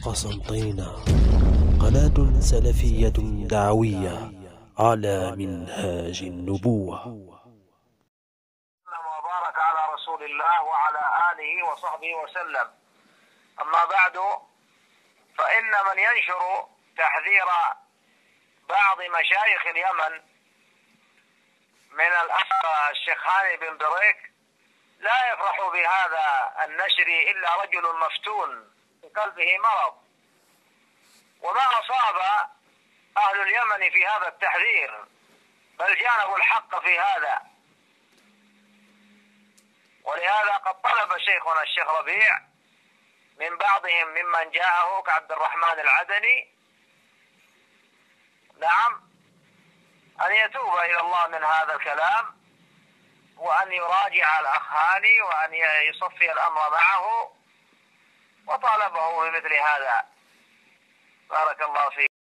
قسنطينة، قناة سلفية دعوية على منهاج النبوة. وبارك على رسول الله وعلى آله وصحبه وسلم. أما بعد، فإن من ينشر تحذير بعض مشايخ اليمن من الأخ الشيخ هاني بن بريك لا يفرح بهذا النشر إلا رجل مفتون في قلبه مرض. وما أصاب أهل اليمن في هذا التحذير، بل جانبوا الحق في هذا. ولهذا قد طلب شيخنا الشيخ ربيع من بعضهم ممن جاءه كعبد الرحمن العدني أن يتوب إلى الله من هذا الكلام، وأن يراجع الأخ هاني، وأن يصفي الأمر معه، وطالبه بمثل هذا. بارك الله فيك.